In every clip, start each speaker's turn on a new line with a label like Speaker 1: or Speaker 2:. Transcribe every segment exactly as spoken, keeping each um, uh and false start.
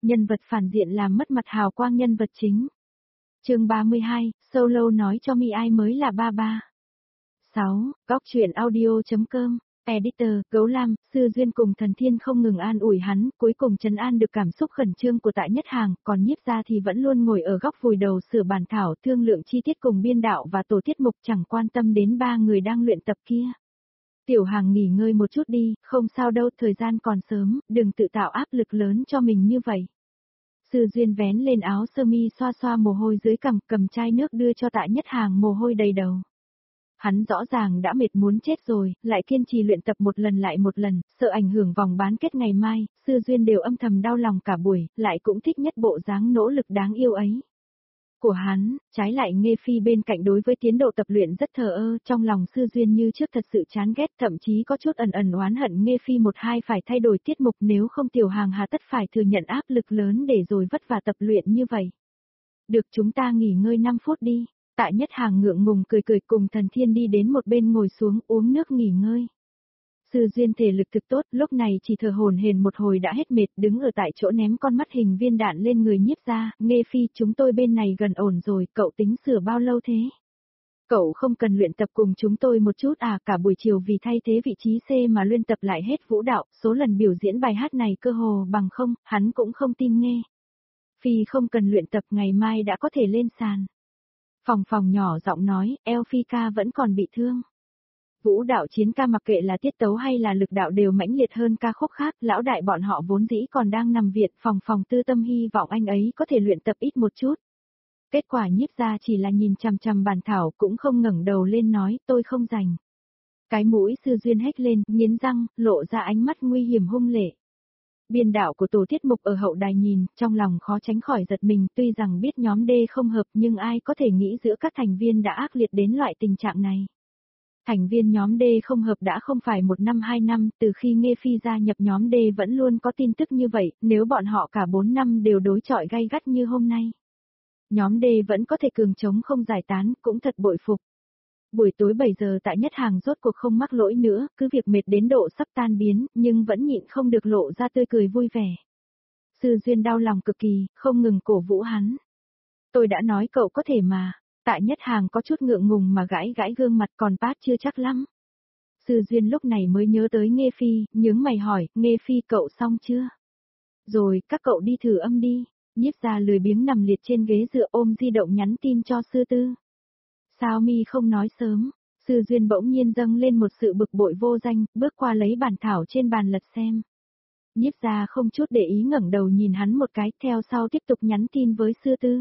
Speaker 1: Nhân vật phản diện làm mất mặt hào quang nhân vật chính. Chương ba mươi hai, Solo nói cho Mi ai mới là ba ba. sáu. Góc truyện audio.com. Editor, Gấu Lam, Sư Duyên cùng Thần Thiên không ngừng an ủi hắn, cuối cùng trấn an được cảm xúc khẩn trương của Tạ Nhất Hàng, còn Nhiếp Gia thì vẫn luôn ngồi ở góc vùi đầu sửa bản thảo thương lượng chi tiết cùng biên đạo và tổ tiết mục, chẳng quan tâm đến ba người đang luyện tập kia. Tiểu Hàng nghỉ ngơi một chút đi, không sao đâu, thời gian còn sớm, đừng tự tạo áp lực lớn cho mình như vậy. Sư Duyên vén lên áo sơ mi xoa xoa mồ hôi dưới cằm, cầm chai nước đưa cho Tạ Nhất Hàng mồ hôi đầy đầu. Hắn rõ ràng đã mệt muốn chết rồi, lại kiên trì luyện tập một lần lại một lần, sợ ảnh hưởng vòng bán kết ngày mai, Sư Duyên đều âm thầm đau lòng cả buổi, lại cũng thích nhất bộ dáng nỗ lực đáng yêu ấy của hắn. Trái lại Nghê Phi bên cạnh đối với tiến độ tập luyện rất thờ ơ, trong lòng Sư Duyên như trước thật sự chán ghét, thậm chí có chút ẩn ẩn oán hận Nghê Phi một hai phải thay đổi tiết mục, nếu không Tiểu Hàng hà tất phải thừa nhận áp lực lớn để rồi vất vả tập luyện như vậy. Được, chúng ta nghỉ ngơi năm phút đi. Tạ Nhất Hàng ngượng ngùng cười cười cùng Thần Thiên đi đến một bên ngồi xuống uống nước nghỉ ngơi. Sư Duyên thể lực thực tốt, lúc này chỉ thở hổn hển một hồi đã hết mệt, đứng ở tại chỗ ném con mắt hình viên đạn lên người Nhiếp Gia. Nghê Phi, chúng tôi bên này gần ổn rồi, cậu tính sửa bao lâu thế? Cậu không cần luyện tập cùng chúng tôi một chút à? Cả buổi chiều vì thay thế vị trí C mà luyện tập lại hết vũ đạo, số lần biểu diễn bài hát này cơ hồ bằng không, hắn cũng không tin nghe. Phi không cần luyện tập, ngày mai đã có thể lên sàn. Phòng Phòng nhỏ giọng nói, eo Phi ca vẫn còn bị thương. Vũ đạo chiến ca mặc kệ là tiết tấu hay là lực đạo đều mãnh liệt hơn ca khúc khác, lão đại bọn họ vốn dĩ còn đang nằm viện, Phòng Phòng tư tâm hy vọng anh ấy có thể luyện tập ít một chút. Kết quả Nhiếp Gia chỉ là nhìn chằm chằm bản thảo cũng không ngẩng đầu lên nói, tôi không rành. Cái mũi Sư Duyên hét lên, nghiến răng, lộ ra ánh mắt nguy hiểm hung lệ. Biên đạo của tổ tiết mục ở hậu đài nhìn, trong lòng khó tránh khỏi giật mình, tuy rằng biết nhóm D không hợp nhưng ai có thể nghĩ giữa các thành viên đã ác liệt đến loại tình trạng này. Thành viên nhóm D không hợp đã không phải một năm hai năm, từ khi Nghê Phi gia nhập nhóm D vẫn luôn có tin tức như vậy, nếu bọn họ cả bốn năm đều đối chọi gay gắt như hôm nay. Nhóm D vẫn có thể cường chống không giải tán, cũng thật bội phục. Buổi tối bảy giờ Tạ Nhất Hàng rốt cuộc không mắc lỗi nữa, cứ việc mệt đến độ sắp tan biến, nhưng vẫn nhịn không được lộ ra tươi cười vui vẻ. Sư Duyên đau lòng cực kỳ, không ngừng cổ vũ hắn. Tôi đã nói cậu có thể mà. Tạ Nhất Hàng có chút ngượng ngùng mà gãi gãi gương mặt, còn pass chưa chắc lắm. Sư Duyên lúc này mới nhớ tới Nghê Phi, nhướng mày hỏi, Nghê Phi cậu xong chưa? Rồi, các cậu đi thử âm đi. Nhiếp Gia lười biếng nằm liệt trên ghế dựa ôm di động nhắn tin cho Sư Tư. Sao mi không nói sớm? Sư Duyên bỗng nhiên dâng lên một sự bực bội vô danh, bước qua lấy bản thảo trên bàn lật xem. Nhiếp Gia không chút để ý ngẩng đầu nhìn hắn một cái, theo sau tiếp tục nhắn tin với Sư Tư.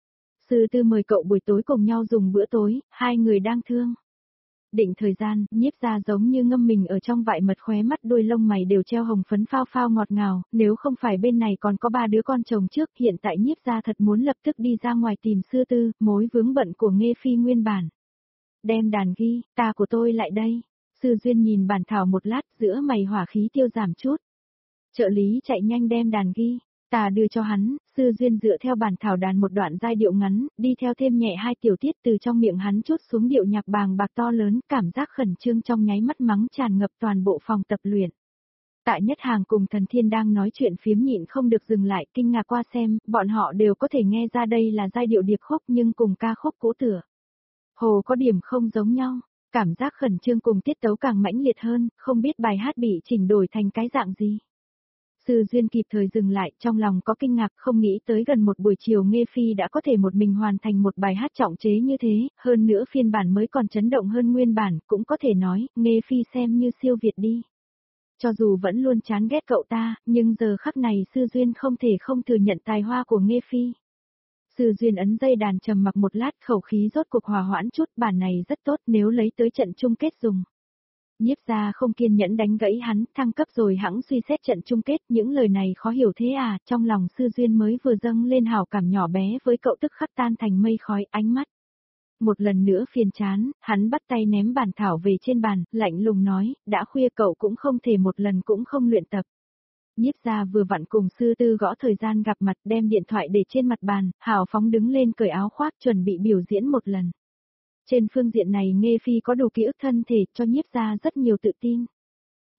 Speaker 1: Sư Tư mời cậu buổi tối cùng nhau dùng bữa tối, hai người đang thương. Định thời gian, Nhiếp Gia giống như ngâm mình ở trong vại mật, khóe mắt đôi lông mày đều treo hồng phấn phao phao ngọt ngào, nếu không phải bên này còn có ba đứa con chồng trước, hiện tại Nhiếp Gia thật muốn lập tức đi ra ngoài tìm Sư Tư, mối vướng bận của Nghê Phi nguyên bản. Đem đàn ghi, ta của tôi lại đây. Sư Duyên nhìn bản thảo một lát, giữa mày hỏa khí tiêu giảm chút. Trợ lý chạy nhanh đem đàn ghi. Ta đưa cho hắn, Sư Duyên dựa theo bản thảo đàn một đoạn giai điệu ngắn, đi theo thêm nhẹ hai tiểu tiết, từ trong miệng hắn chút xuống điệu nhạc bàng bạc to lớn, cảm giác khẩn trương trong nháy mắt mắng tràn ngập toàn bộ phòng tập luyện. Tạ Nhất Hàng cùng Thần Thiên đang nói chuyện phiếm nhịn không được dừng lại, kinh ngạc qua xem, bọn họ đều có thể nghe ra đây là giai điệu điệp khúc nhưng cùng ca khúc cũ tựa hồ có điểm không giống nhau, cảm giác khẩn trương cùng tiết tấu càng mãnh liệt hơn, không biết bài hát bị chỉnh đổi thành cái dạng gì. Sư Duyên kịp thời dừng lại, trong lòng có kinh ngạc, không nghĩ tới gần một buổi chiều Nghê Phi đã có thể một mình hoàn thành một bài hát trọng chế như thế, hơn nữa phiên bản mới còn chấn động hơn nguyên bản, cũng có thể nói, Nghê Phi xem như siêu việt đi. Cho dù vẫn luôn chán ghét cậu ta, nhưng giờ khắc này Sư Duyên không thể không thừa nhận tài hoa của Nghê Phi. Sư Duyên ấn dây đàn trầm mặc một lát, khẩu khí rốt cuộc hòa hoãn chút, bản này rất tốt nếu lấy tới trận chung kết dùng. Nhiếp Gia không kiên nhẫn đánh gãy hắn, thăng cấp rồi hẵng suy xét trận chung kết, những lời này khó hiểu thế à, trong lòng Sư Duyên mới vừa dâng lên hảo cảm nhỏ bé với cậu tức khắc tan thành mây khói, ánh mắt. Một lần nữa phiền chán, hắn bắt tay ném bản thảo về trên bàn, lạnh lùng nói, đã khuya cậu cũng không thể một lần cũng không luyện tập. Nhiếp Gia vừa vặn cùng Sư Tư gõ thời gian gặp mặt, đem điện thoại để trên mặt bàn, hào phóng đứng lên cởi áo khoác chuẩn bị biểu diễn một lần. Trên phương diện này Nghê Phi có đủ ký ức thân thể cho Nhiếp Gia rất nhiều tự tin.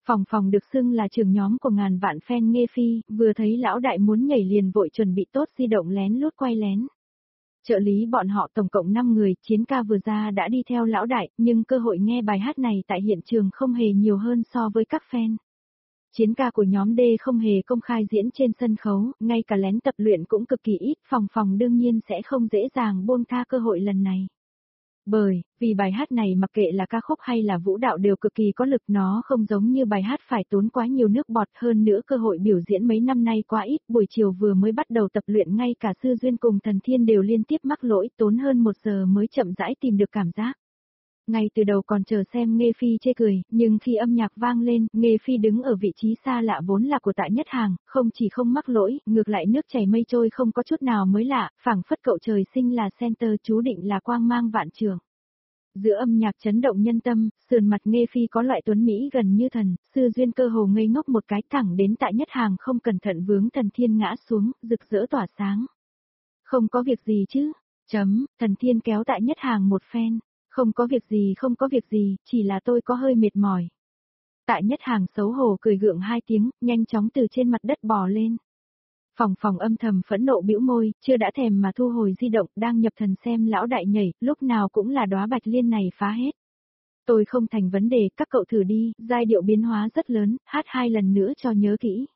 Speaker 1: Phòng Phòng được xưng là trưởng nhóm của ngàn vạn fan Nghê Phi, vừa thấy lão đại muốn nhảy liền vội chuẩn bị tốt di động lén lút quay lén. Trợ lý bọn họ tổng cộng năm người, chiến ca vừa ra đã đi theo lão đại, nhưng cơ hội nghe bài hát này tại hiện trường không hề nhiều hơn so với các fan. Chiến ca của nhóm D không hề công khai diễn trên sân khấu, ngay cả lén tập luyện cũng cực kỳ ít, Phòng Phòng đương nhiên sẽ không dễ dàng buông tha cơ hội lần này. Bởi, vì bài hát này mặc kệ là ca khúc hay là vũ đạo đều cực kỳ có lực, nó không giống như bài hát phải tốn quá nhiều nước bọt, hơn nữa cơ hội biểu diễn mấy năm nay quá ít, buổi chiều vừa mới bắt đầu tập luyện ngay cả Sư Duyên cùng Thần Thiên đều liên tiếp mắc lỗi, tốn hơn một giờ mới chậm rãi tìm được cảm giác. Ngay từ đầu còn chờ xem Nghê Phi chê cười, nhưng khi âm nhạc vang lên, Nghê Phi đứng ở vị trí xa lạ vốn là của Tạ Nhất Hàng, không chỉ không mắc lỗi, ngược lại nước chảy mây trôi không có chút nào mới lạ, phảng phất cậu trời sinh là center chú định là quang mang vạn trường. Giữa âm nhạc chấn động nhân tâm, sườn mặt Nghê Phi có loại tuấn Mỹ gần như thần, Sư Duyên cơ hồ ngây ngốc một cái thẳng đến Tạ Nhất Hàng không cẩn thận vướng Thần Thiên ngã xuống, rực rỡ tỏa sáng. Không có việc gì chứ, chấm, Thần Thiên kéo Tạ Nhất Hàng một phen. Không có việc gì không có việc gì, chỉ là tôi có hơi mệt mỏi. Tạ Nhất Hàng xấu hổ cười gượng hai tiếng, nhanh chóng từ trên mặt đất bò lên. Phòng Phòng âm thầm phẫn nộ bĩu môi, chưa đã thèm mà thu hồi di động, đang nhập thần xem lão đại nhảy, lúc nào cũng là đóa bạch liên này phá hết. Tôi không thành vấn đề, các cậu thử đi, giai điệu biến hóa rất lớn, hát hai lần nữa cho nhớ kỹ.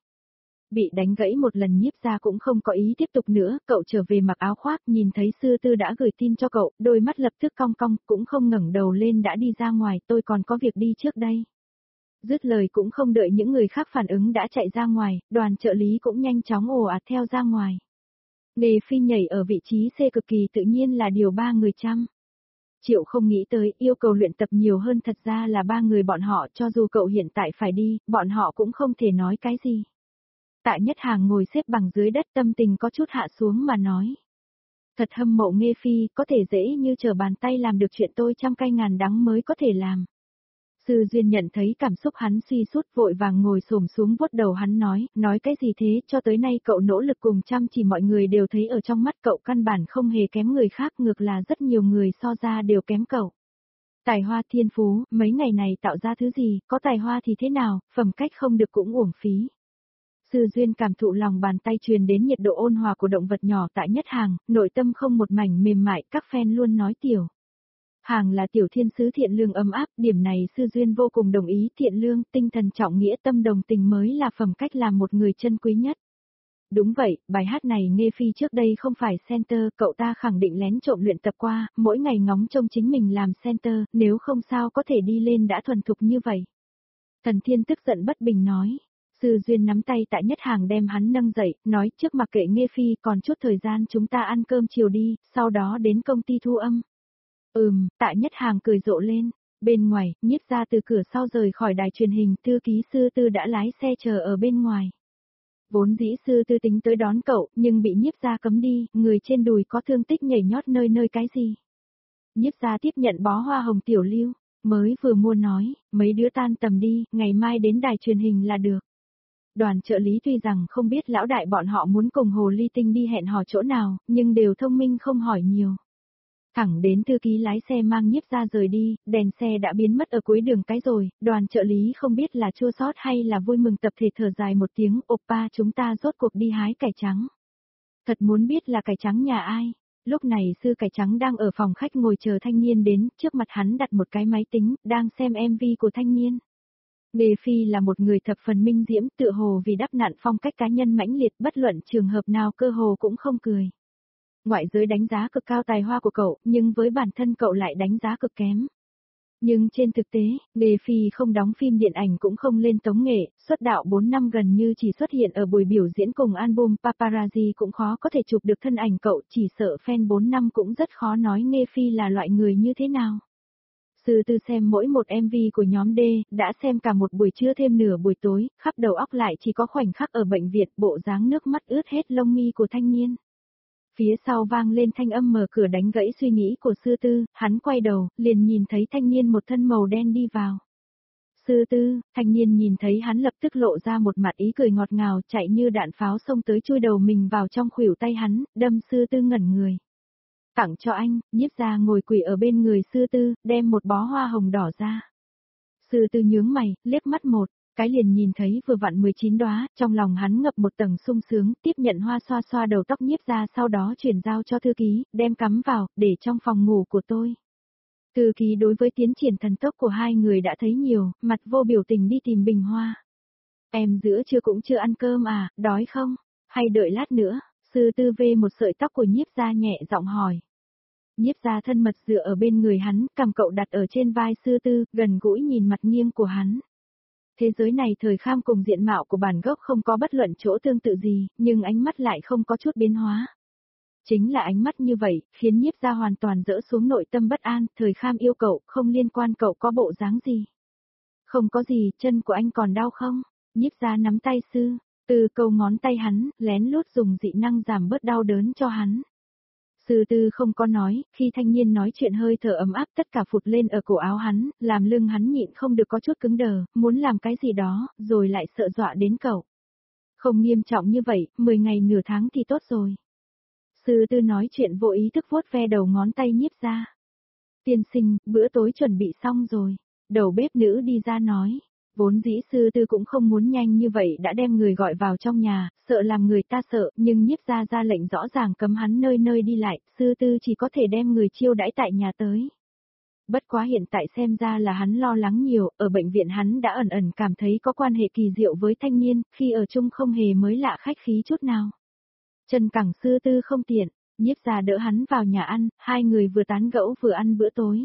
Speaker 1: Bị đánh gãy một lần Nhiếp Gia cũng không có ý tiếp tục nữa, cậu trở về mặc áo khoác, nhìn thấy Sư Tư đã gửi tin cho cậu, đôi mắt lập tức cong cong, cũng không ngẩng đầu lên đã đi ra ngoài, tôi còn có việc đi trước đây. Dứt lời cũng không đợi những người khác phản ứng đã chạy ra ngoài, đoàn trợ lý cũng nhanh chóng ồ ạt theo ra ngoài. Nghê Phi nhảy ở vị trí C cực kỳ tự nhiên là điều ba người chăm. Triệu không nghĩ tới, yêu cầu luyện tập nhiều hơn thật ra là ba người bọn họ, cho dù cậu hiện tại phải đi, bọn họ cũng không thể nói cái gì. Tạ Nhất Hàng ngồi xếp bằng dưới đất, tâm tình có chút hạ xuống mà nói. Thật hâm mộ Nghê Phi, có thể dễ như trở bàn tay làm được chuyện tôi trăm cay ngàn đắng mới có thể làm. Sư Duyên nhận thấy cảm xúc hắn suy sút vội vàng ngồi xổm xuống vuốt đầu hắn nói, nói cái gì thế, cho tới nay cậu nỗ lực cùng chăm chỉ mọi người đều thấy ở trong mắt cậu căn bản không hề kém người khác, ngược là rất nhiều người so ra đều kém cậu. Tài hoa thiên phú, mấy ngày này tạo ra thứ gì, có tài hoa thì thế nào, phẩm cách không được cũng uổng phí. Sư Duyên cảm thụ lòng bàn tay truyền đến nhiệt độ ôn hòa của động vật nhỏ Tạ Nhất Hàng, nội tâm không một mảnh mềm mại, các fan luôn nói tiểu. Hàng là tiểu thiên sứ thiện lương ấm áp, điểm này Sư Duyên vô cùng đồng ý, thiện lương, tinh thần trọng nghĩa tâm đồng tình mới là phẩm cách làm một người chân quý nhất. Đúng vậy, bài hát này Nghê Phi trước đây không phải center, cậu ta khẳng định lén trộm luyện tập qua, mỗi ngày ngóng trông chính mình làm center, nếu không sao có thể đi lên đã thuần thục như vậy. Thần Thiên tức giận bất bình nói. Sư Duyên nắm tay Tạ Nhất Hàng đem hắn nâng dậy, nói trước mặc kệ Nghê Phi còn chút thời gian chúng ta ăn cơm chiều đi, sau đó đến công ty thu âm. Ừm, Tạ Nhất Hàng cười rộ lên. Bên ngoài, Nhiếp Gia từ cửa sau rời khỏi đài truyền hình, thư ký Sư Tư đã lái xe chờ ở bên ngoài. Vốn dĩ Sư Tư tính tới đón cậu, nhưng bị Nhiếp Gia cấm đi, người trên đùi có thương tích nhảy nhót nơi nơi cái gì. Nhiếp Gia tiếp nhận bó hoa hồng tiểu lưu, mới vừa mua nói, mấy đứa tan tầm đi, ngày mai đến đài truyền hình là được. Đoàn trợ lý tuy rằng không biết lão đại bọn họ muốn cùng Hồ Ly Tinh đi hẹn hò chỗ nào, nhưng đều thông minh không hỏi nhiều. Thẳng đến thư ký lái xe mang Nhiếp Gia rời đi, đèn xe đã biến mất ở cuối đường cái rồi, đoàn trợ lý không biết là chua xót hay là vui mừng tập thể thở dài một tiếng, oppa chúng ta rốt cuộc đi hái cải trắng. Thật muốn biết là cải trắng nhà ai. Lúc này sư cải trắng đang ở phòng khách ngồi chờ thanh niên đến, trước mặt hắn đặt một cái máy tính, đang xem em vê của thanh niên. Nghê Phi là một người thập phần minh diễm, tựa hồ vì đắp nặn phong cách cá nhân mãnh liệt, bất luận trường hợp nào cơ hồ cũng không cười. Ngoại giới đánh giá cực cao tài hoa của cậu, nhưng với bản thân cậu lại đánh giá cực kém. Nhưng trên thực tế, Nghê Phi không đóng phim điện ảnh cũng không lên tống nghệ, xuất đạo bốn năm gần như chỉ xuất hiện ở buổi biểu diễn cùng album, paparazzi cũng khó có thể chụp được thân ảnh cậu, chỉ sợ fan bốn năm cũng rất khó nói Nghê Phi là loại người như thế nào. Sư Tư xem mỗi một em vê của nhóm D, đã xem cả một buổi trưa thêm nửa buổi tối, khắp đầu óc lại chỉ có khoảnh khắc ở bệnh viện, bộ dáng nước mắt ướt hết lông mi của thanh niên. Phía sau vang lên thanh âm mở cửa đánh gãy suy nghĩ của Sư Tư, hắn quay đầu, liền nhìn thấy thanh niên một thân màu đen đi vào. Sư Tư, thanh niên nhìn thấy hắn lập tức lộ ra một mặt ý cười ngọt ngào, chạy như đạn pháo xông tới chui đầu mình vào trong khuỷu tay hắn, đâm Sư Tư ngẩn người. Tặng cho anh, Nhiếp Gia ngồi quỳ ở bên người Sư Tư, đem một bó hoa hồng đỏ ra. Sư Tư nhướng mày, liếc mắt một, Cái liền nhìn thấy vừa vặn mười chín đóa, trong lòng hắn ngập một tầng sung sướng, tiếp nhận hoa xoa xoa đầu tóc Nhiếp Gia sau đó chuyển giao cho thư ký, đem cắm vào, để trong phòng ngủ của tôi. Thư ký đối với tiến triển thần tốc của hai người đã thấy nhiều, mặt vô biểu tình đi tìm bình hoa. Em giữa trưa cũng chưa ăn cơm à, đói không? Hay đợi lát nữa? Sư Tư vê một sợi tóc của Nhiếp Gia nhẹ giọng hỏi. Nhiếp Gia thân mật dựa ở bên người hắn, cầm cậu đặt ở trên vai Sư Tư, gần gũi nhìn mặt nghiêng của hắn. Thế giới này thời kham cùng diện mạo của bản gốc không có bất luận chỗ tương tự gì, nhưng ánh mắt lại không có chút biến hóa. Chính là ánh mắt như vậy, khiến Nhiếp Gia hoàn toàn dỡ xuống nội tâm bất an, thời kham yêu cậu, không liên quan cậu có bộ dáng gì. Không có gì, chân của anh còn đau không? Nhiếp Gia nắm tay Sư Tư câu ngón tay hắn, lén lút dùng dị năng giảm bớt đau đớn cho hắn. Sư Tư không có nói, khi thanh niên nói chuyện hơi thở ấm áp tất cả phụt lên ở cổ áo hắn, làm lưng hắn nhịn không được có chút cứng đờ, muốn làm cái gì đó, rồi lại sợ dọa đến cậu. Không nghiêm trọng như vậy, mười ngày nửa tháng thì tốt rồi. Sư Tư nói chuyện vô ý thức vuốt ve đầu ngón tay Nhiếp Gia. Tiên sinh, bữa tối chuẩn bị xong rồi. Đầu bếp nữ đi ra nói. Vốn dĩ Sư Tư cũng không muốn nhanh như vậy đã đem người gọi vào trong nhà, sợ làm người ta sợ, nhưng Nhiếp Gia ra lệnh rõ ràng cấm hắn nơi nơi đi lại, Sư Tư chỉ có thể đem người chiêu đãi tại nhà tới. Bất quá hiện tại xem ra là hắn lo lắng nhiều, ở bệnh viện hắn đã ẩn ẩn cảm thấy có quan hệ kỳ diệu với thanh niên, khi ở chung không hề mới lạ khách khí chút nào. Trần cẳng Sư Tư không tiện, Nhiếp Gia đỡ hắn vào nhà ăn, hai người vừa tán gẫu vừa ăn bữa tối.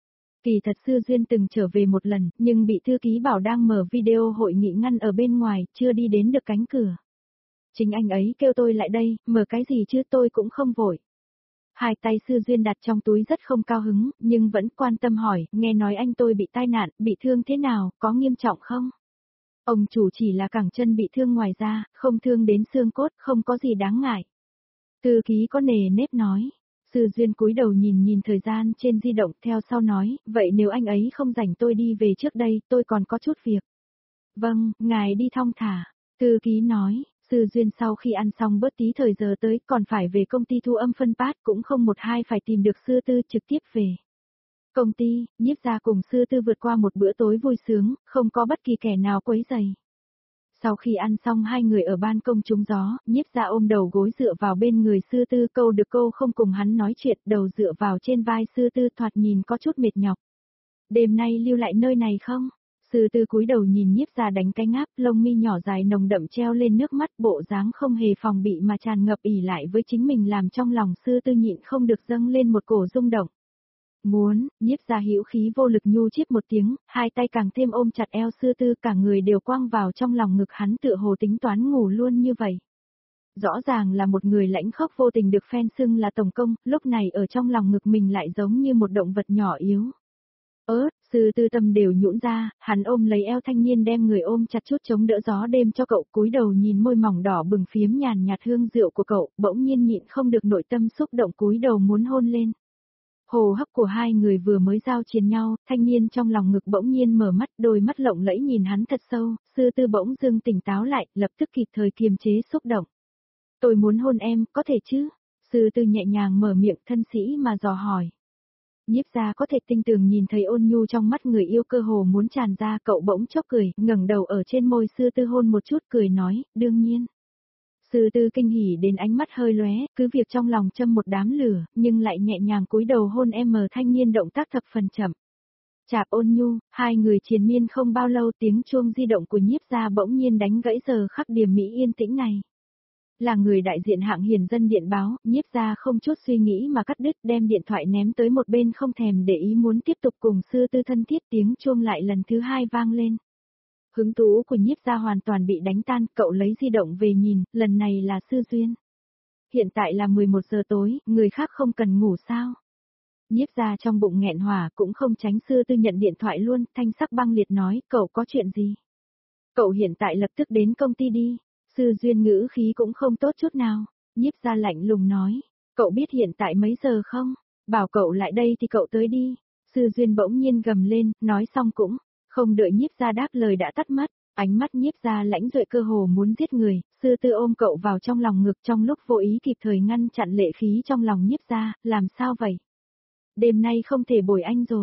Speaker 1: Kỳ thật Sư Duyên từng trở về một lần, nhưng bị thư ký bảo đang mở video hội nghị ngăn ở bên ngoài, chưa đi đến được cánh cửa. Chính anh ấy kêu tôi lại đây, mở cái gì chứ tôi cũng không vội. Hai tay Sư Duyên đặt trong túi rất không cao hứng, nhưng vẫn quan tâm hỏi, nghe nói anh tôi bị tai nạn, bị thương thế nào, có nghiêm trọng không? Ông chủ chỉ là cẳng chân bị thương ngoài da, không thương đến xương cốt, không có gì đáng ngại. Thư ký có nề nếp nói. Sư Duyên cúi đầu nhìn nhìn thời gian trên di động theo sau nói, vậy nếu anh ấy không rảnh tôi đi về trước đây, tôi còn có chút việc. Vâng, ngài đi thong thả. Thư ký nói, Sư Duyên sau khi ăn xong bớt tí thời giờ tới còn phải về công ty thu âm phân phát cũng không một hai phải tìm được Sư Tư trực tiếp về. Công ty, Nhiếp Gia cùng Sư Tư vượt qua một bữa tối vui sướng, không có bất kỳ kẻ nào quấy rầy. Sau khi ăn xong hai người ở ban công trúng gió, Nhiếp Gia ôm đầu gối dựa vào bên người Sư Tư câu được câu không cùng hắn nói chuyện, đầu dựa vào trên vai Sư Tư thoạt nhìn có chút mệt nhọc. Đêm nay lưu lại nơi này không? Sư Tư cúi đầu nhìn Nhiếp Gia đánh cái ngáp, lông mi nhỏ dài nồng đậm treo lên nước mắt, bộ dáng không hề phòng bị mà tràn ngập ỉ lại với chính mình làm trong lòng Sư Tư nhịn không được dâng lên một cổ rung động. Muốn, Nhiếp Gia hữu khí vô lực nhu chíp một tiếng, hai tay càng thêm ôm chặt eo Sư Tư, cả người đều quăng vào trong lòng ngực hắn tựa hồ tính toán ngủ luôn như vậy. Rõ ràng là một người lãnh khốc vô tình được phen xưng là tổng công, lúc này ở trong lòng ngực mình lại giống như một động vật nhỏ yếu. Ớt, Sư Tư tâm đều nhũn ra, hắn ôm lấy eo thanh niên đem người ôm chặt chút chống đỡ gió đêm cho cậu, cúi đầu nhìn môi mỏng đỏ bừng phiếm nhàn nhạt hương rượu của cậu, bỗng nhiên nhịn không được nội tâm xúc động cúi đầu muốn hôn lên. Hồ hấp của hai người vừa mới giao chiến nhau, thanh niên trong lòng ngực bỗng nhiên mở mắt, đôi mắt lộng lẫy nhìn hắn thật sâu, Sư Tư bỗng dưng tỉnh táo lại, lập tức kịp thời kiềm chế xúc động. Tôi muốn hôn em, có thể chứ? Sư Tư nhẹ nhàng mở miệng thân sĩ mà dò hỏi. Nhiếp Gia có thể tinh tường nhìn thấy ôn nhu trong mắt người yêu cơ hồ muốn tràn ra, cậu bỗng chốc cười, ngẩng đầu ở trên môi Sư Tư hôn một chút cười nói, đương nhiên. Sư Tư kinh hỉ đến ánh mắt hơi lóe, cứ việc trong lòng châm một đám lửa, nhưng lại nhẹ nhàng cúi đầu hôn em mờ thanh niên động tác thập phần chậm. Chạp ôn nhu, hai người triền miên không bao lâu tiếng chuông di động của Nhiếp Gia bỗng nhiên đánh gãy giờ khắc điềm mỹ yên tĩnh này. Là người đại diện hạng hiền dân điện báo, Nhiếp Gia không chút suy nghĩ mà cắt đứt đem điện thoại ném tới một bên không thèm để ý muốn tiếp tục cùng Sư Tư thân thiết, tiếng chuông lại lần thứ hai vang lên. Hứng thú của Nhiếp Gia hoàn toàn bị đánh tan, cậu lấy di động về nhìn, lần này là Sư Duyên. Hiện tại là mười một giờ tối, người khác không cần ngủ sao? Nhiếp Gia trong bụng nghẹn hỏa cũng không tránh Sư Tư nhận điện thoại luôn, thanh sắc băng liệt nói, cậu có chuyện gì? Cậu hiện tại lập tức đến công ty đi. Sư Duyên ngữ khí cũng không tốt chút nào. Nhiếp Gia lạnh lùng nói, cậu biết hiện tại mấy giờ không? Bảo cậu lại đây thì cậu tới đi. Sư Duyên bỗng nhiên gầm lên, nói xong cũng không đợi Nhiếp Gia đáp lời đã tắt mất, ánh mắt Nhiếp Gia lãnh duệ cơ hồ muốn giết người, Sư Tư ôm cậu vào trong lòng ngực trong lúc vô ý kịp thời ngăn chặn lệ khí trong lòng Nhiếp Gia, làm sao vậy? Đêm nay không thể bồi anh rồi.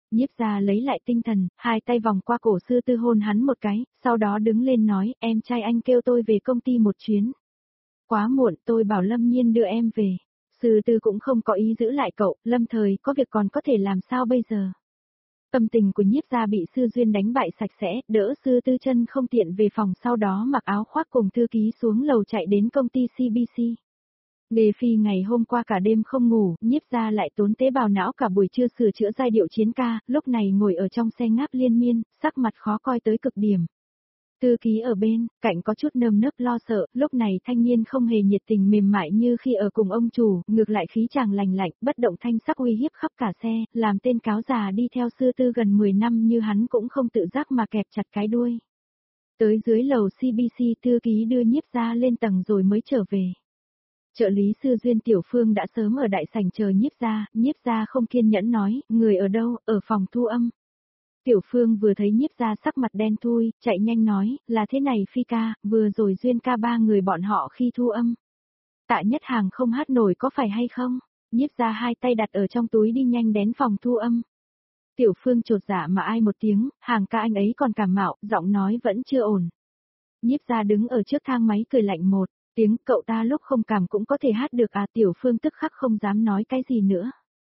Speaker 1: Nhiếp gia lấy lại tinh thần, hai tay vòng qua cổ Sư Tư hôn hắn một cái, sau đó đứng lên nói, em trai anh kêu tôi về công ty một chuyến. Quá muộn, tôi bảo Lâm Nhiên đưa em về. Sư Tư cũng không có ý giữ lại cậu, lâm thời có việc còn có thể làm sao bây giờ. Tâm tình của Nhiếp gia bị Sư Duyên đánh bại sạch sẽ, đỡ Sư Tư chân không tiện về phòng, sau đó mặc áo khoác cùng thư ký xuống lầu chạy đến công ty xê bê xê. Nghề Phi ngày hôm qua cả đêm không ngủ, Nhiếp gia lại tốn tế bào não cả buổi trưa sửa chữa giai điệu chiến ca, lúc này ngồi ở trong xe ngáp liên miên, sắc mặt khó coi tới cực điểm. Thư ký ở bên, cạnh có chút nơm nớp lo sợ, lúc này thanh niên không hề nhiệt tình mềm mại như khi ở cùng ông chủ, ngược lại khí chàng lành lạnh, bất động thanh sắc uy hiếp khắp cả xe, làm tên cáo già đi theo Sư Tư gần mười năm như hắn cũng không tự giác mà kẹp chặt cái đuôi. Tới dưới lầu xê bê xê, thư ký đưa Nhiếp gia lên tầng rồi mới trở về. Trợ lý Sư Duyên Tiểu Phương đã sớm ở đại sảnh chờ Nhiếp gia, Nhiếp gia không kiên nhẫn nói, người ở đâu, ở phòng thu âm. Tiểu Phương vừa thấy Nhiếp gia sắc mặt đen thui, chạy nhanh nói, là thế này Phi ca, vừa rồi Duyên ca ba người bọn họ khi thu âm. Tạ Nhất Hàng không hát nổi có phải hay không? Nhiếp gia hai tay đặt ở trong túi đi nhanh đến phòng thu âm. Tiểu Phương chột dạ mà ai một tiếng, Hàng ca anh ấy còn cảm mạo, giọng nói vẫn chưa ổn. Nhiếp gia đứng ở trước thang máy cười lạnh một tiếng, cậu ta lúc không cảm cũng có thể hát được à. Tiểu Phương tức khắc không dám nói cái gì nữa.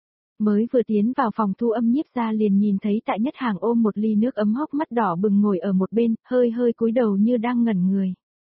Speaker 1: Mới vừa tiến vào phòng thu âm, Nhiếp gia liền nhìn thấy Tạ Nhất Hàng ôm một ly nước ấm hốc mắt đỏ bừng ngồi ở một bên, hơi hơi cúi đầu như đang ngẩn người.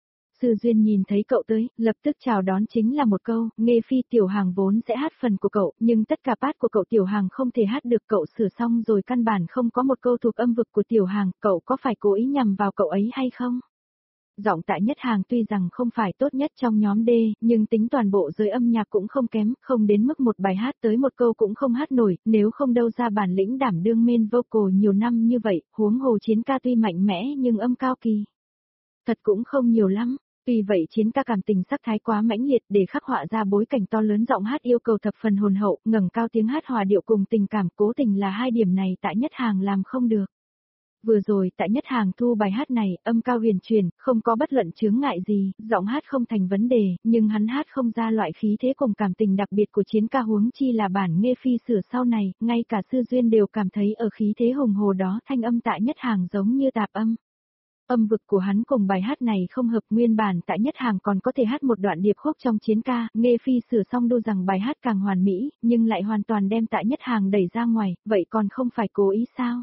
Speaker 1: Sư Duyên nhìn thấy cậu tới, lập tức chào đón chính là một câu, Nghê Phi Tiểu Hàng vốn sẽ hát phần của cậu, nhưng tất cả part của cậu Tiểu Hàng không thể hát được, cậu sửa xong rồi căn bản không có một câu thuộc âm vực của Tiểu Hàng, cậu có phải cố ý nhằm vào cậu ấy hay không? Giọng Tạ Nhất Hàng tuy rằng không phải tốt nhất trong nhóm D, nhưng tính toàn bộ giới âm nhạc cũng không kém, không đến mức một bài hát tới một câu cũng không hát nổi, nếu không đâu ra bản lĩnh đảm đương main vocal nhiều năm như vậy, huống hồ chiến ca tuy mạnh mẽ nhưng âm cao kỳ. Thật cũng không nhiều lắm, tuy vậy chiến ca cảm tình sắc thái quá mãnh liệt để khắc họa ra bối cảnh to lớn, giọng hát yêu cầu thập phần hồn hậu, ngẩng cao tiếng hát hòa điệu cùng tình cảm, cố tình là hai điểm này Tạ Nhất Hàng làm không được. Vừa rồi Tạ Nhất Hàng thu bài hát này, âm cao huyền truyền, không có bất luận chướng ngại gì, giọng hát không thành vấn đề, nhưng hắn hát không ra loại khí thế cùng cảm tình đặc biệt của chiến ca, huống chi là bản Nghê Phi sửa sau này, ngay cả Sư Duyên đều cảm thấy ở khí thế hùng hồ đó thanh âm Tạ Nhất Hàng giống như tạp âm. Âm vực của hắn cùng bài hát này không hợp, nguyên bản Tạ Nhất Hàng còn có thể hát một đoạn điệp khúc trong chiến ca, Nghê Phi sửa xong đô rằng bài hát càng hoàn mỹ, nhưng lại hoàn toàn đem Tạ Nhất Hàng đẩy ra ngoài, vậy còn không phải cố ý sao?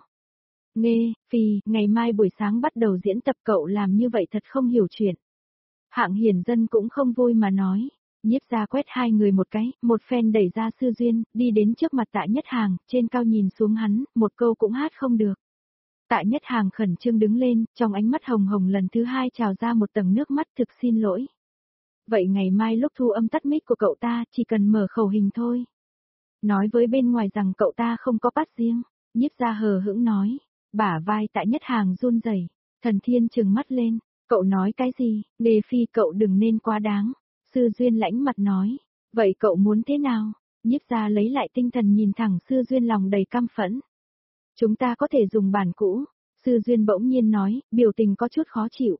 Speaker 1: Nghê Phi, ngày mai buổi sáng bắt đầu diễn tập, cậu làm như vậy thật không hiểu chuyện. Hạng Hiền Dân cũng không vui mà nói. Nhiếp gia quét hai người một cái, một phen đẩy ra Sư Duyên, đi đến trước mặt Tạ Nhất Hàng, trên cao nhìn xuống hắn, một câu cũng hát không được. Tạ Nhất Hàng khẩn trương đứng lên, trong ánh mắt hồng hồng lần thứ hai trào ra một tầng nước mắt, thực xin lỗi. Vậy ngày mai lúc thu âm tắt mic của cậu ta, chỉ cần mở khẩu hình thôi. Nói với bên ngoài rằng cậu ta không có pass riêng. Nhiếp gia hờ hững nói. Bả vai Tạ Nhất Hàng run rẩy, Thần Thiên trừng mắt lên, cậu nói cái gì, Nghê Phi cậu đừng nên quá đáng. Sư Duyên lãnh mặt nói, vậy cậu muốn thế nào? Nhiếp gia lấy lại tinh thần nhìn thẳng Sư Duyên, lòng đầy căm phẫn. Chúng ta có thể dùng bản cũ, Sư Duyên bỗng nhiên nói, biểu tình có chút khó chịu.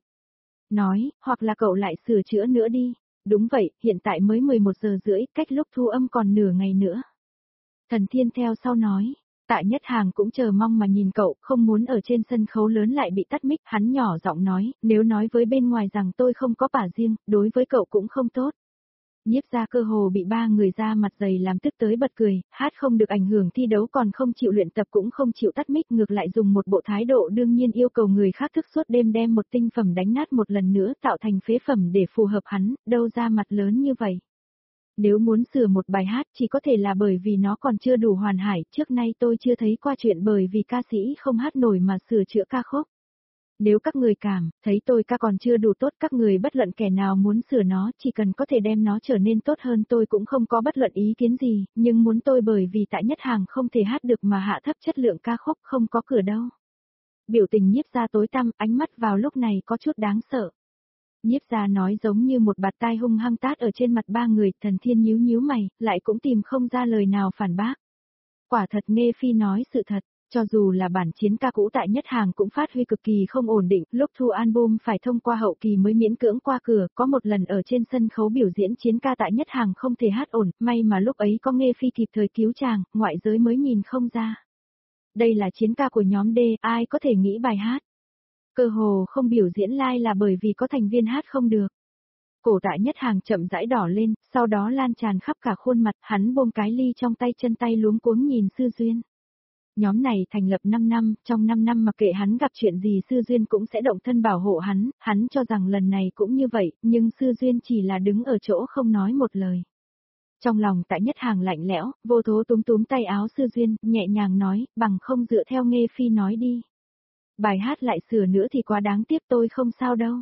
Speaker 1: Nói, hoặc là cậu lại sửa chữa nữa đi. Đúng vậy, hiện tại mới mười một giờ rưỡi, cách lúc thu âm còn nửa ngày nữa. Thần Thiên theo sau nói. Tạ Nhất Hàng cũng chờ mong mà nhìn cậu, không muốn ở trên sân khấu lớn lại bị tắt mic, hắn nhỏ giọng nói, nếu nói với bên ngoài rằng tôi không có bả riêng, đối với cậu cũng không tốt. Nhiếp gia cơ hồ bị ba người ra mặt dày làm tức tới bật cười, hát không được ảnh hưởng thi đấu còn không chịu luyện tập cũng không chịu tắt mic, ngược lại dùng một bộ thái độ đương nhiên yêu cầu người khác thức suốt đêm đem một tinh phẩm đánh nát một lần nữa tạo thành phế phẩm để phù hợp hắn, đâu ra mặt lớn như vậy. Nếu muốn sửa một bài hát chỉ có thể là bởi vì nó còn chưa đủ hoàn hảo, trước nay tôi chưa thấy qua chuyện bởi vì ca sĩ không hát nổi mà sửa chữa ca khúc. Nếu các người cảm thấy tôi ca còn chưa đủ tốt, các người bất luận kẻ nào muốn sửa nó chỉ cần có thể đem nó trở nên tốt hơn tôi cũng không có bất luận ý kiến gì, nhưng muốn tôi bởi vì Tạ Nhất Hàng không thể hát được mà hạ thấp chất lượng ca khúc không có cửa đâu. Biểu tình Nhiếp gia tối tăm, ánh mắt vào lúc này có chút đáng sợ. Nhiếp gia nói giống như một bạt tai hung hăng tát ở trên mặt ba người, Thần Thiên nhíu nhíu mày, lại cũng tìm không ra lời nào phản bác. Quả thật Nghê Phi nói sự thật, cho dù là bản chiến ca cũ Tạ Nhất Hàng cũng phát huy cực kỳ không ổn định, lúc thu album phải thông qua hậu kỳ mới miễn cưỡng qua cửa, có một lần ở trên sân khấu biểu diễn chiến ca Tạ Nhất Hàng không thể hát ổn, may mà lúc ấy có Nghê Phi kịp thời cứu chàng, ngoại giới mới nhìn không ra. Đây là chiến ca của nhóm D, ai có thể nghĩ bài hát. Cơ hồ không biểu diễn live là bởi vì có thành viên hát không được. Cổ Tạ Nhất Hàng chậm rãi đỏ lên, sau đó lan tràn khắp cả khuôn mặt, hắn buông cái ly trong tay, chân tay luống cuống nhìn Sư Duyên. Nhóm này thành lập năm năm, trong năm năm mặc kệ hắn gặp chuyện gì Sư Duyên cũng sẽ động thân bảo hộ hắn, hắn cho rằng lần này cũng như vậy, nhưng Sư Duyên chỉ là đứng ở chỗ không nói một lời. Trong lòng Tạ Nhất Hàng lạnh lẽo, vô thố túm túm tay áo Sư Duyên, nhẹ nhàng nói, bằng không dựa theo Nghê Phi nói đi. Bài hát lại sửa nữa thì quá đáng tiếc, tôi không sao đâu.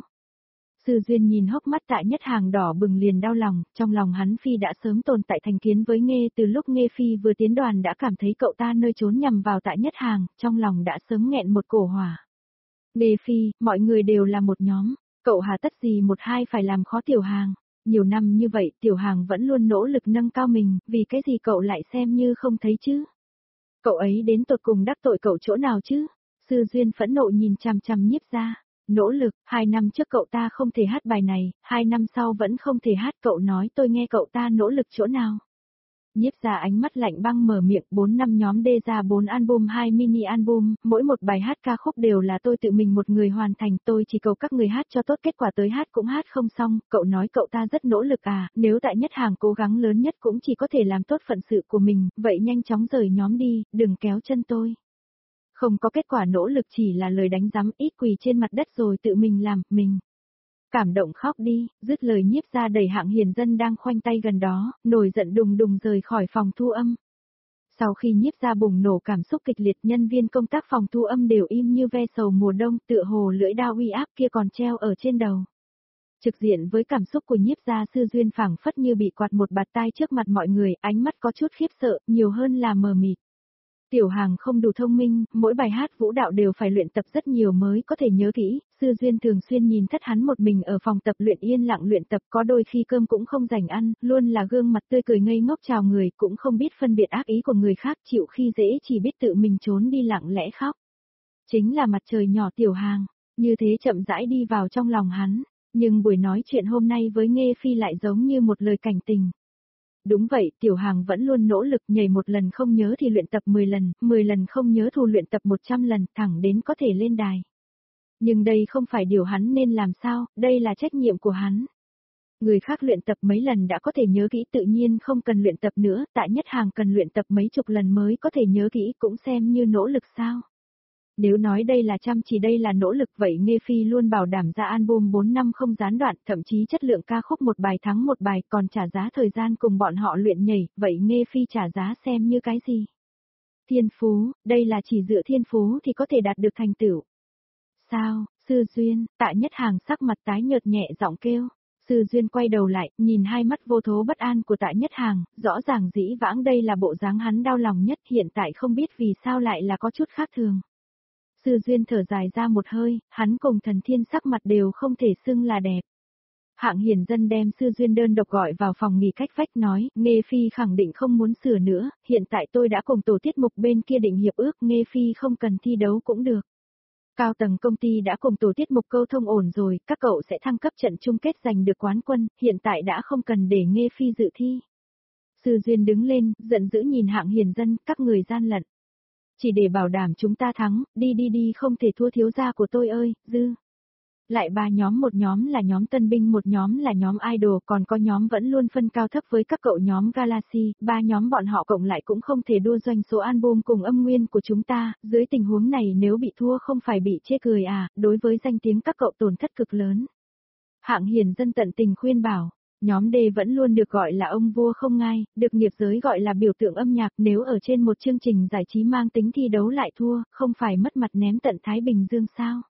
Speaker 1: Sư Duyên nhìn hốc mắt Tạ Nhất Hàng đỏ bừng liền đau lòng, trong lòng hắn Phi đã sớm tồn tại thành kiến với Nghê, từ lúc Nghê Phi vừa tiến đoàn đã cảm thấy cậu ta nơi trốn nhằm vào Tạ Nhất Hàng, trong lòng đã sớm nghẹn một cổ hỏa. Nghê Phi, mọi người đều là một nhóm, cậu hà tất gì một hai phải làm khó Tiểu Hàng. Nhiều năm như vậy Tiểu Hàng vẫn luôn nỗ lực nâng cao mình, vì cái gì cậu lại xem như không thấy chứ? Cậu ấy đến tột cùng đắc tội cậu chỗ nào chứ? Sư Duyên phẫn nộ nhìn chằm chằm Nhiếp Gia. Nỗ lực, hai năm trước cậu ta không thể hát bài này, hai năm sau vẫn không thể hát, cậu nói tôi nghe cậu ta nỗ lực chỗ nào. Nhiếp Gia ánh mắt lạnh băng mở miệng, bốn năm nhóm đê ra bốn album hai mini album, mỗi một bài hát ca khúc đều là tôi tự mình một người hoàn thành, tôi chỉ cầu các người hát cho tốt, kết quả tới hát cũng hát không xong, cậu nói cậu ta rất nỗ lực à, nếu Tạ Nhất Hàng cố gắng lớn nhất cũng chỉ có thể làm tốt phận sự của mình, vậy nhanh chóng rời nhóm đi, đừng kéo chân tôi. Không có kết quả nỗ lực chỉ là lời đánh giám, ít quỳ trên mặt đất rồi tự mình làm, mình. Cảm động khóc đi, dứt lời Nhiếp Gia đẩy Hạng Hiền Dân đang khoanh tay gần đó, nổi giận đùng đùng rời khỏi phòng thu âm. Sau khi Nhiếp Gia bùng nổ cảm xúc kịch liệt, nhân viên công tác phòng thu âm đều im như ve sầu mùa đông, tựa hồ lưỡi dao uy áp kia còn treo ở trên đầu. Trực diện với cảm xúc của Nhiếp Gia, Sư Duyên phảng phất như bị quạt một bạt tai trước mặt mọi người, ánh mắt có chút khiếp sợ, nhiều hơn là mờ mịt. Tiểu Hàng không đủ thông minh, mỗi bài hát vũ đạo đều phải luyện tập rất nhiều mới có thể nhớ kỹ, Sư Duyên thường xuyên nhìn thất hắn một mình ở phòng tập luyện yên lặng luyện tập, có đôi khi cơm cũng không rảnh ăn, luôn là gương mặt tươi cười ngây ngốc chào người, cũng không biết phân biệt ác ý của người khác, chịu khi dễ chỉ biết tự mình trốn đi lặng lẽ khóc. Chính là mặt trời nhỏ Tiểu Hàng, như thế chậm rãi đi vào trong lòng hắn, nhưng buổi nói chuyện hôm nay với Nghê Phi lại giống như một lời cảnh tình. Đúng vậy, Tiểu Hàng vẫn luôn nỗ lực, nhảy một lần không nhớ thì luyện tập mười lần, mười lần không nhớ thù luyện tập một trăm lần, thẳng đến có thể lên đài. Nhưng đây không phải điều hắn nên làm sao, đây là trách nhiệm của hắn. Người khác luyện tập mấy lần đã có thể nhớ kỹ, tự nhiên không cần luyện tập nữa, Tạ Nhất Hàng cần luyện tập mấy chục lần mới có thể nhớ kỹ, cũng xem như nỗ lực sao. Nếu nói đây là chăm chỉ, đây là nỗ lực, vậy Nghê Phi luôn bảo đảm ra album bốn năm không gián đoạn, thậm chí chất lượng ca khúc một bài thắng một bài, còn trả giá thời gian cùng bọn họ luyện nhảy, vậy Nghê Phi trả giá xem như cái gì? Thiên phú, đây là chỉ dựa thiên phú thì có thể đạt được thành tựu. Sao, Sư Duyên, Tạ Nhất Hàng sắc mặt tái nhợt nhẹ giọng kêu. Sư Duyên quay đầu lại, nhìn hai mắt vô thố bất an của Tạ Nhất Hàng, rõ ràng dĩ vãng đây là bộ dáng hắn đau lòng nhất, hiện tại không biết vì sao lại là có chút khác thường. Sư Duyên thở dài ra một hơi, hắn cùng Thần Thiên sắc mặt đều không thể xưng là đẹp. Hạng Hiền Dân đem Sư Duyên đơn độc gọi vào phòng nghỉ cách vách nói, Nghê Phi khẳng định không muốn sửa nữa, hiện tại tôi đã cùng tổ tiết mục bên kia định hiệp ước, Nghê Phi không cần thi đấu cũng được. Cao tầng công ty đã cùng tổ tiết mục câu thông ổn rồi, các cậu sẽ thăng cấp trận chung kết giành được quán quân, hiện tại đã không cần để Nghê Phi dự thi. Sư Duyên đứng lên, giận dữ nhìn Hạng Hiền Dân, các người gian lận. Chỉ để bảo đảm chúng ta thắng, đi đi đi không thể thua thiếu gia của tôi ơi, dư. Lại ba nhóm, một nhóm là nhóm tân binh, một nhóm là nhóm idol, còn có nhóm vẫn luôn phân cao thấp với các cậu nhóm Galaxy, ba nhóm bọn họ cộng lại cũng không thể đua doanh số album cùng âm nguyên của chúng ta, dưới tình huống này nếu bị thua không phải bị chê cười à, đối với danh tiếng các cậu tổn thất cực lớn. Hạng Hiền Dân tận tình khuyên bảo. Nhóm D vẫn luôn được gọi là ông vua không ngai, được nghiệp giới gọi là biểu tượng âm nhạc, nếu ở trên một chương trình giải trí mang tính thi đấu lại thua, không phải mất mặt ném tận Thái Bình Dương sao?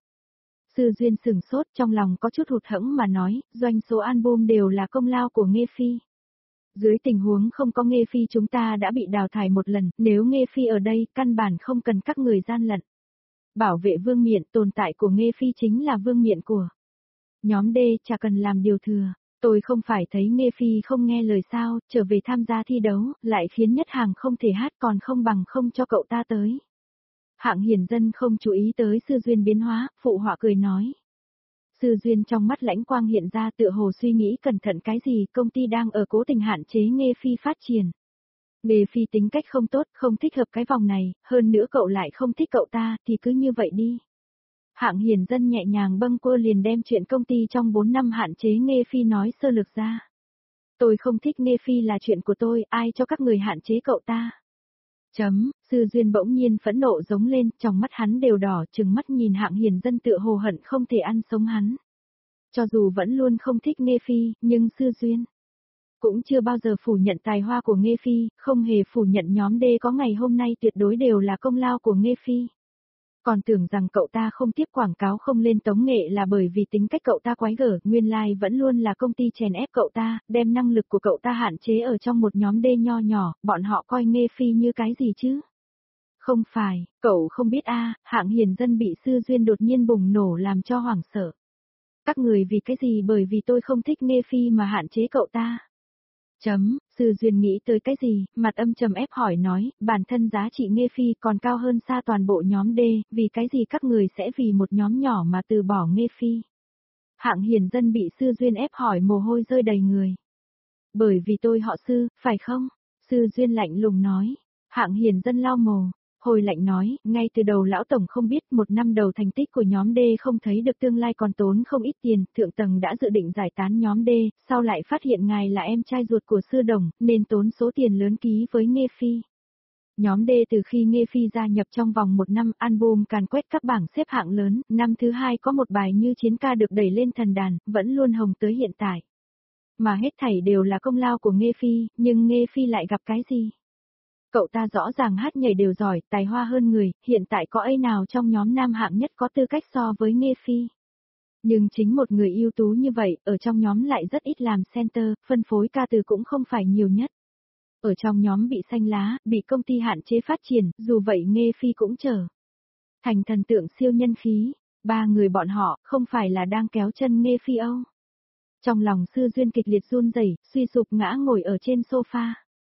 Speaker 1: Sư Duyên sừng sốt, trong lòng có chút hụt hẫng mà nói, doanh số album đều là công lao của Nghê Phi. Dưới tình huống không có Nghê Phi chúng ta đã bị đào thải một lần, nếu Nghê Phi ở đây, căn bản không cần các người gian lận. Bảo vệ vương miện, tồn tại của Nghê Phi chính là vương miện của nhóm D, chả cần làm điều thừa. Tôi không phải thấy Nghê Phi không nghe lời sao, trở về tham gia thi đấu, lại khiến Nhất Hàng không thể hát, còn không bằng không cho cậu ta tới. Hạng Hiền Dân không chú ý tới Sư Duyên biến hóa, phụ họa cười nói. Sư Duyên trong mắt lãnh quang hiện ra, tựa hồ suy nghĩ cẩn thận cái gì, công ty đang ở cố tình hạn chế Nghê Phi phát triển. Nghê Phi tính cách không tốt, không thích hợp cái vòng này, hơn nữa cậu lại không thích cậu ta, thì cứ như vậy đi. Hạng Hiền Dân nhẹ nhàng bâng quơ liền đem chuyện công ty trong bốn năm hạn chế Nghê Phi nói sơ lược ra. Tôi không thích Nghê Phi là chuyện của tôi, ai cho các người hạn chế cậu ta. Chấm, Sư Duyên bỗng nhiên phẫn nộ giống lên, trong mắt hắn đều đỏ, trừng mắt nhìn Hạng Hiền Dân tựa hồ hận không thể ăn sống hắn. Cho dù vẫn luôn không thích Nghê Phi, nhưng Sư Duyên cũng chưa bao giờ phủ nhận tài hoa của Nghê Phi, không hề phủ nhận nhóm D có ngày hôm nay tuyệt đối đều là công lao của Nghê Phi. Còn tưởng rằng cậu ta không tiếp quảng cáo không lên tống nghệ là bởi vì tính cách cậu ta quái gở, nguyên lai like vẫn luôn là công ty chèn ép cậu ta, đem năng lực của cậu ta hạn chế ở trong một nhóm D nho nhỏ, bọn họ coi Nghê Phi như cái gì chứ? Không phải, cậu không biết a, Hạng Hiền Dân bị Sư Duyên đột nhiên bùng nổ làm cho hoảng sợ. Các người vì cái gì bởi vì tôi không thích Nghê Phi mà hạn chế cậu ta? Chấm, Sư Duyên nghĩ tới cái gì, mặt âm trầm ép hỏi nói, bản thân giá trị Nghê Phi còn cao hơn xa toàn bộ nhóm D, vì cái gì các người sẽ vì một nhóm nhỏ mà từ bỏ Nghê Phi? Hạng Hiền Dân bị Sư Duyên ép hỏi mồ hôi rơi đầy người. Bởi vì tôi họ Sư, phải không? Sư Duyên lạnh lùng nói. Hạng Hiền Dân lau mồ. Hồi lạnh nói, ngay từ đầu lão tổng không biết một năm đầu thành tích của nhóm D không thấy được tương lai còn tốn không ít tiền, thượng tầng đã dự định giải tán nhóm D, sau lại phát hiện ngài là em trai ruột của sư đồng, nên tốn số tiền lớn ký với Nghê Phi. Nhóm D từ khi Nghê Phi gia nhập trong vòng một năm, album càn quét các bảng xếp hạng lớn, năm thứ hai có một bài như chiến ca được đẩy lên thần đàn, vẫn luôn hồng tới hiện tại. Mà hết thảy đều là công lao của Nghê Phi, nhưng Nghê Phi lại gặp cái gì? Cậu ta rõ ràng hát nhảy đều giỏi, tài hoa hơn người, hiện tại có ai nào trong nhóm nam hạng nhất có tư cách so với Nghê Phi. Nhưng chính một người ưu tú như vậy, ở trong nhóm lại rất ít làm center, phân phối ca từ cũng không phải nhiều nhất. Ở trong nhóm bị xanh lá, bị công ty hạn chế phát triển, dù vậy Nghê Phi cũng trở thành thần tượng siêu nhân khí. Ba người bọn họ, không phải là đang kéo chân Nghê Phi âu. Trong lòng Sư Duyên kịch liệt run rẩy, suy sụp ngã ngồi ở trên sofa.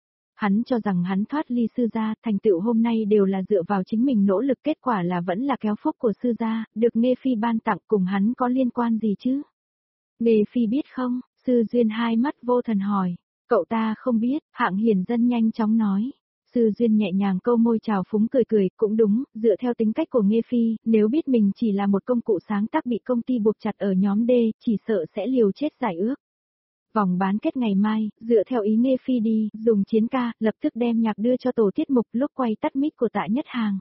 Speaker 1: Hắn cho rằng hắn thoát ly Sư gia, thành tựu hôm nay đều là dựa vào chính mình nỗ lực, kết quả là vẫn là kéo phúc của Sư gia, được Nghê Phi ban tặng, cùng hắn có liên quan gì chứ? Nghê Phi biết không? Sư Duyên hai mắt vô thần hỏi. Cậu ta không biết, Hạng Hiền Dân nhanh chóng nói. Sư Duyên nhẹ nhàng câu môi trào phúng cười cười, cũng đúng, dựa theo tính cách của Nghê Phi, nếu biết mình chỉ là một công cụ sáng tác bị công ty buộc chặt ở nhóm D, chỉ sợ sẽ liều chết giải ước. Vòng bán kết ngày mai, dựa theo ý Nghê Phi đi, dùng chiến ca, lập tức đem nhạc đưa cho tổ tiết mục lúc quay tắt mic của Tạ Nhất Hàng.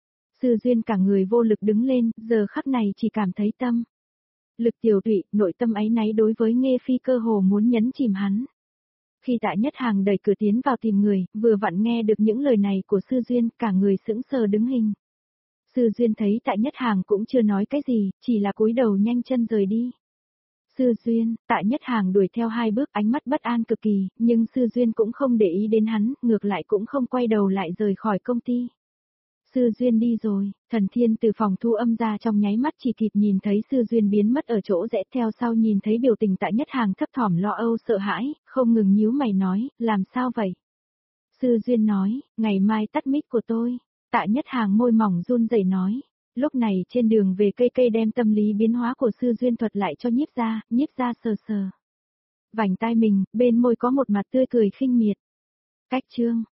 Speaker 1: Sư Duyên cả người vô lực đứng lên, giờ khắc này chỉ cảm thấy tâm lực tiểu tụy, nội tâm áy náy đối với Nghê Phi cơ hồ muốn nhấn chìm hắn. Khi Tạ Nhất Hàng đẩy cửa tiến vào tìm người, vừa vặn nghe được những lời này của Sư Duyên, cả người sững sờ đứng hình. Sư Duyên thấy Tạ Nhất Hàng cũng chưa nói cái gì, chỉ là cúi đầu nhanh chân rời đi. Sư Duyên, Tạ Nhất Hàng đuổi theo hai bước, ánh mắt bất an cực kỳ, nhưng Sư Duyên cũng không để ý đến hắn, ngược lại cũng không quay đầu lại rời khỏi công ty. Sư Duyên đi rồi, Thần Thiên từ phòng thu âm ra trong nháy mắt chỉ kịp nhìn thấy Sư Duyên biến mất ở chỗ rẽ, theo sau nhìn thấy biểu tình Tạ Nhất Hàng thấp thỏm lo âu sợ hãi, không ngừng nhíu mày nói, làm sao vậy? Sư Duyên nói, ngày mai tắt mic của tôi. Tạ Nhất Hàng môi mỏng run rẩy nói. Lúc này trên đường về cây cây đem tâm lý biến hóa của Sư Duyên thuật lại cho Nhiếp Gia, Nhiếp Gia sờ sờ vành tai mình, bên môi có một mặt tươi cười khinh miệt. Cách chương